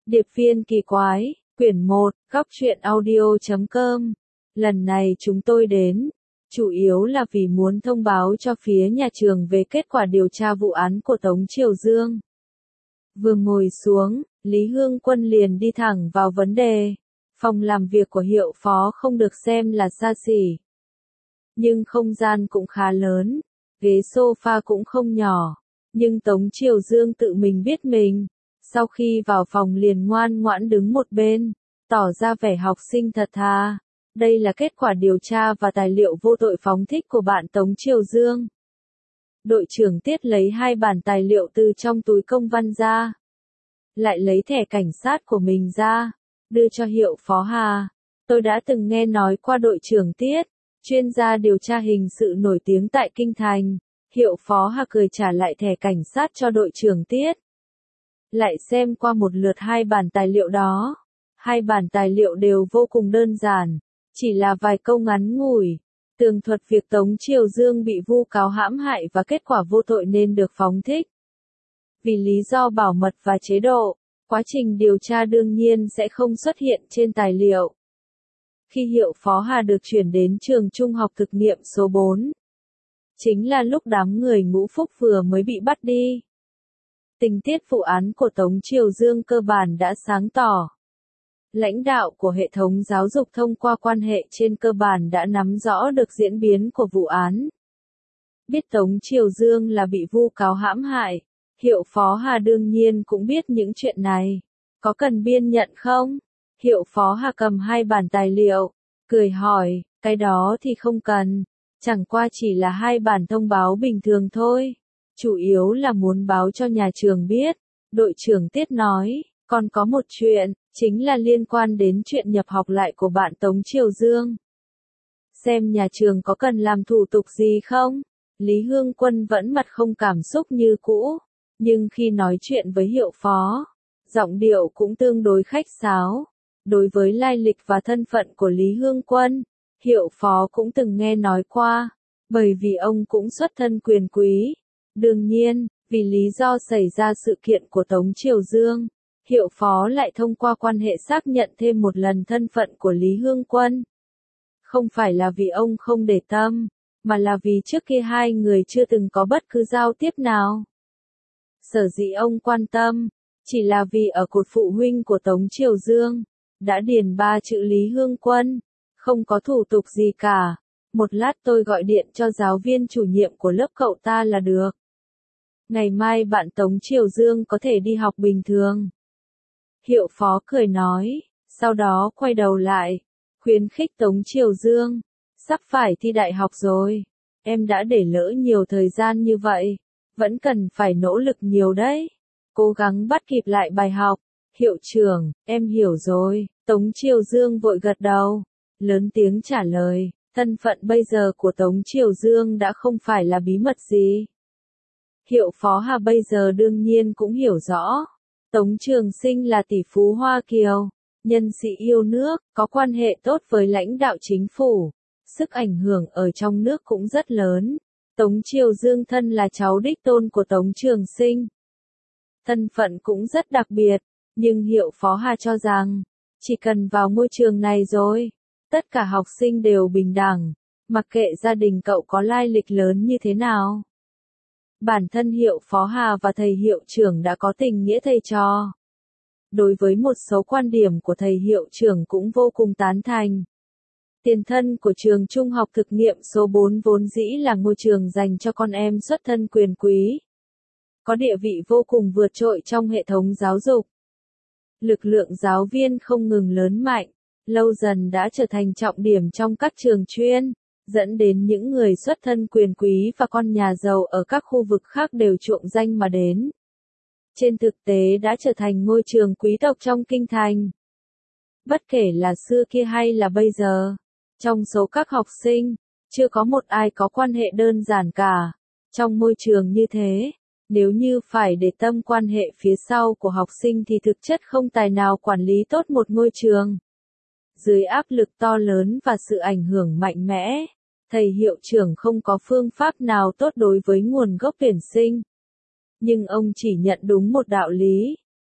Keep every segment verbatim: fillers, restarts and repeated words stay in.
Điệp viên kỳ quái, quyển một, góc truyện audio chấm com. Lần này chúng tôi đến, chủ yếu là vì muốn thông báo cho phía nhà trường về kết quả điều tra vụ án của Tống Triều Dương. Vừa ngồi xuống, Lý Hương Quân liền đi thẳng vào vấn đề. Phòng làm việc của hiệu phó không được xem là xa xỉ, nhưng không gian cũng khá lớn, ghế sofa cũng không nhỏ, nhưng Tống Triều Dương tự mình biết mình. Sau khi vào phòng liền ngoan ngoãn đứng một bên, tỏ ra vẻ học sinh thật thà. Đây là kết quả điều tra và tài liệu vô tội phóng thích của bạn Tống Triều Dương. Đội trưởng Tiết lấy hai bản tài liệu từ trong túi công văn ra, lại lấy thẻ cảnh sát của mình ra, đưa cho hiệu phó Hà. Tôi đã từng nghe nói qua đội trưởng Tiết, chuyên gia điều tra hình sự nổi tiếng tại Kinh Thành. Hiệu phó Hà cười trả lại thẻ cảnh sát cho đội trưởng Tiết. Lại xem qua một lượt hai bản tài liệu đó. Hai bản tài liệu đều vô cùng đơn giản, chỉ là vài câu ngắn ngủi, tường thuật việc Tống Triều Dương bị vu cáo hãm hại và kết quả vô tội nên được phóng thích. Vì lý do bảo mật và chế độ, quá trình điều tra đương nhiên sẽ không xuất hiện trên tài liệu. Khi hiệu phó Hà được chuyển đến trường trung học thực nghiệm số bốn, chính là lúc đám người Ngũ Phúc vừa mới bị bắt đi. Tình tiết vụ án của Tống Triều Dương cơ bản đã sáng tỏ. Lãnh đạo của hệ thống giáo dục thông qua quan hệ trên cơ bản đã nắm rõ được diễn biến của vụ án. Biết Tống Triều Dương là bị vu cáo hãm hại, hiệu phó Hà đương nhiên cũng biết những chuyện này. Có cần biên nhận không? Hiệu phó Hà cầm hai bản tài liệu, cười hỏi, cái đó thì không cần, chẳng qua chỉ là hai bản thông báo bình thường thôi. Chủ yếu là muốn báo cho nhà trường biết. Đội trưởng Tiết nói, còn có một chuyện, chính là liên quan đến chuyện nhập học lại của bạn Tống Triều Dương. Xem nhà trường có cần làm thủ tục gì không? Lý Hương Quân vẫn mặt không cảm xúc như cũ, nhưng khi nói chuyện với hiệu phó, giọng điệu cũng tương đối khách sáo. Đối với lai lịch và thân phận của Lý Hương Quân, hiệu phó cũng từng nghe nói qua, bởi vì ông cũng xuất thân quyền quý. Đương nhiên, vì lý do xảy ra sự kiện của Tống Triều Dương, hiệu phó lại thông qua quan hệ xác nhận thêm một lần thân phận của Lý Hương Quân. Không phải là vì ông không để tâm, mà là vì trước kia hai người chưa từng có bất cứ giao tiếp nào. Sở dĩ ông quan tâm, chỉ là vì ở cột phụ huynh của Tống Triều Dương, đã điền ba chữ Lý Hương Quân, không có thủ tục gì cả. Một lát tôi gọi điện cho giáo viên chủ nhiệm của lớp cậu ta là được. Ngày mai bạn Tống Triều Dương có thể đi học bình thường. Hiệu phó cười nói, sau đó quay đầu lại, khuyến khích Tống Triều Dương, sắp phải thi đại học rồi, em đã để lỡ nhiều thời gian như vậy, vẫn cần phải nỗ lực nhiều đấy, cố gắng bắt kịp lại bài học. Hiệu trưởng, em hiểu rồi. Tống Triều Dương vội gật đầu, lớn tiếng trả lời, thân phận bây giờ của Tống Triều Dương đã không phải là bí mật gì. Hiệu phó Hà bây giờ đương nhiên cũng hiểu rõ. Tống Trường Sinh là tỷ phú Hoa Kiều, nhân sĩ yêu nước, có quan hệ tốt với lãnh đạo chính phủ, sức ảnh hưởng ở trong nước cũng rất lớn. Tống Triều Dương thân là cháu đích tôn của Tống Trường Sinh. Thân phận cũng rất đặc biệt, nhưng hiệu phó Hà cho rằng, chỉ cần vào môi trường này rồi, tất cả học sinh đều bình đẳng, mặc kệ gia đình cậu có lai lịch lớn như thế nào. Bản thân hiệu phó Hà và thầy hiệu trưởng đã có tình nghĩa thầy trò. Đối với một số quan điểm của thầy hiệu trưởng cũng vô cùng tán thành. Tiền thân của trường trung học thực nghiệm số bốn vốn dĩ là ngôi trường dành cho con em xuất thân quyền quý, có địa vị vô cùng vượt trội trong hệ thống giáo dục. Lực lượng giáo viên không ngừng lớn mạnh, lâu dần đã trở thành trọng điểm trong các trường chuyên, dẫn đến những người xuất thân quyền quý và con nhà giàu ở các khu vực khác đều chuộng danh mà đến. Trên thực tế đã trở thành ngôi trường quý tộc trong Kinh Thành. Bất kể là xưa kia hay là bây giờ, trong số các học sinh, chưa có một ai có quan hệ đơn giản cả. Trong môi trường như thế, nếu như phải để tâm quan hệ phía sau của học sinh thì thực chất không tài nào quản lý tốt một ngôi trường. Dưới áp lực to lớn và sự ảnh hưởng mạnh mẽ, thầy hiệu trưởng không có phương pháp nào tốt đối với nguồn gốc tuyển sinh. Nhưng ông chỉ nhận đúng một đạo lý,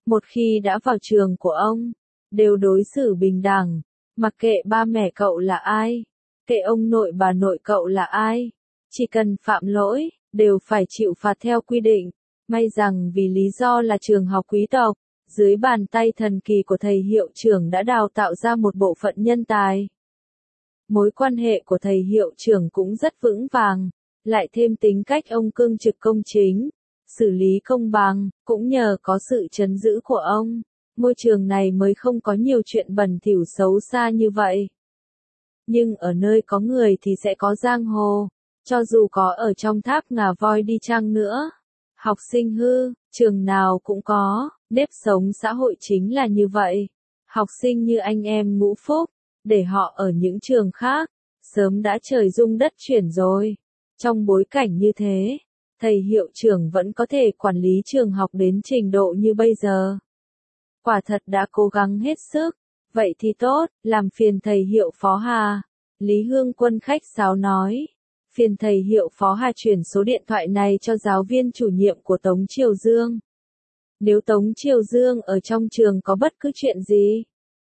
Một khi đã vào trường của ông, đều đối xử bình đẳng, mặc kệ ba mẹ cậu là ai, kệ ông nội bà nội cậu là ai, chỉ cần phạm lỗi, đều phải chịu phạt theo quy định. May rằng vì lý do là trường học quý tộc, dưới bàn tay thần kỳ của thầy hiệu trưởng đã đào tạo ra một bộ phận nhân tài. Mối quan hệ của thầy hiệu trưởng cũng rất vững vàng, lại thêm tính cách ông cương trực công chính, xử lý công bằng, cũng nhờ có sự trấn giữ của ông, ngôi trường này mới không có nhiều chuyện bẩn thỉu xấu xa như vậy. Nhưng ở nơi có người thì sẽ có giang hồ, cho dù có ở trong tháp ngà voi đi chăng nữa. Học sinh hư, trường nào cũng có, nếp sống xã hội chính là như vậy. Học sinh như anh em Ngũ Phúc, để họ ở những trường khác, sớm đã trời rung đất chuyển rồi. Trong bối cảnh như thế, thầy hiệu trưởng vẫn có thể quản lý trường học đến trình độ như bây giờ. Quả thật đã cố gắng hết sức, vậy thì tốt, làm phiền thầy hiệu Phó Hà. Lý Hương Quân khách sáo nói. Phiền thầy hiệu Phó Hà chuyển số điện thoại này cho giáo viên chủ nhiệm của Tống Triều Dương. Nếu Tống Triều Dương ở trong trường có bất cứ chuyện gì,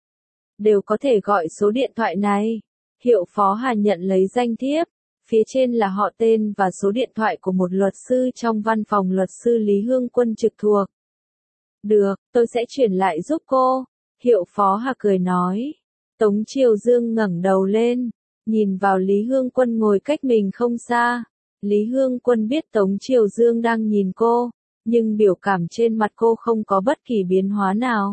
đều có thể gọi số điện thoại này. Hiệu Phó Hà nhận lấy danh thiếp, phía trên là họ tên và số điện thoại của một luật sư trong văn phòng luật sư Lý Hương Quân trực thuộc. Được, tôi sẽ chuyển lại giúp cô. Hiệu Phó Hà cười nói. Tống Triều Dương ngẩng đầu lên, nhìn vào Lý Hương Quân ngồi cách mình không xa. Lý Hương Quân biết Tống Triều Dương đang nhìn cô, nhưng biểu cảm trên mặt cô không có bất kỳ biến hóa nào.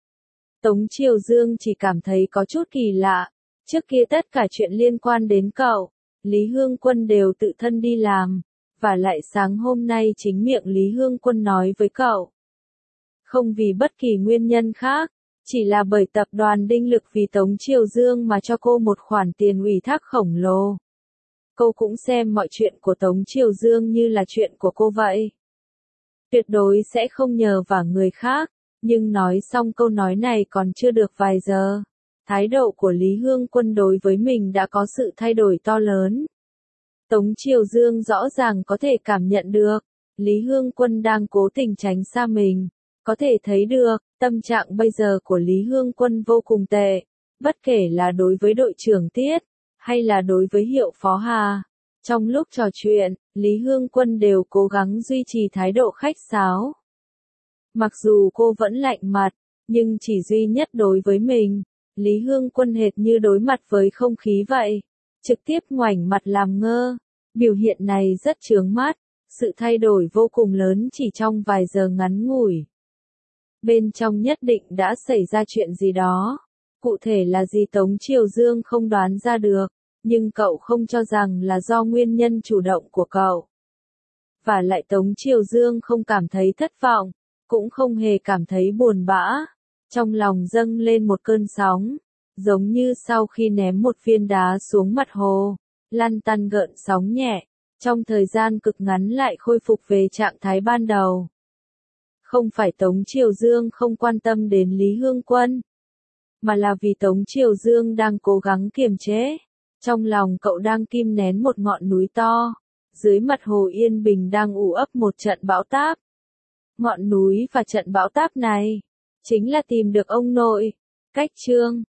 Tống Triều Dương chỉ cảm thấy có chút kỳ lạ. Trước kia tất cả chuyện liên quan đến cậu, Lý Hương Quân đều tự thân đi làm, và lại sáng hôm nay chính miệng Lý Hương Quân nói với cậu. Không vì bất kỳ nguyên nhân khác, chỉ là bởi tập đoàn Đinh Lực vì Tống Triều Dương mà cho cô một khoản tiền ủy thác khổng lồ. Cô cũng xem mọi chuyện của Tống Triều Dương như là chuyện của cô vậy. Tuyệt đối sẽ không nhờ vào người khác, nhưng nói xong câu nói này còn chưa được vài giờ. Thái độ của Lý Hương Quân đối với mình đã có sự thay đổi to lớn. Tống Triều Dương rõ ràng có thể cảm nhận được, Lý Hương Quân đang cố tình tránh xa mình. Có thể thấy được, tâm trạng bây giờ của Lý Hương Quân vô cùng tệ, bất kể là đối với đội trưởng Tiết, hay là đối với hiệu Phó Hà. Trong lúc trò chuyện, Lý Hương Quân đều cố gắng duy trì thái độ khách sáo. Mặc dù cô vẫn lạnh mặt, nhưng chỉ duy nhất đối với mình, Lý Hương Quân hệt như đối mặt với không khí vậy, trực tiếp ngoảnh mặt làm ngơ. Biểu hiện này rất chướng mắt, sự thay đổi vô cùng lớn chỉ trong vài giờ ngắn ngủi. Bên trong nhất định đã xảy ra chuyện gì đó. Cụ thể là gì Tống Triều Dương không đoán ra được, nhưng cậu không cho rằng là do nguyên nhân chủ động của cậu. Và lại Tống Triều Dương không cảm thấy thất vọng, cũng không hề cảm thấy buồn bã. Trong lòng dâng lên một cơn sóng, giống như sau khi ném một viên đá xuống mặt hồ, lăn tăn gợn sóng nhẹ, trong thời gian cực ngắn lại khôi phục về trạng thái ban đầu. Không phải Tống Triều Dương không quan tâm đến Lý Hương Quân, mà là vì Tống Triều Dương đang cố gắng kiềm chế. Trong lòng cậu đang kim nén một ngọn núi to, dưới mặt hồ yên bình đang ù ấp một trận bão táp. Ngọn núi và trận bão táp này, chính là tìm được ông nội. Cách chương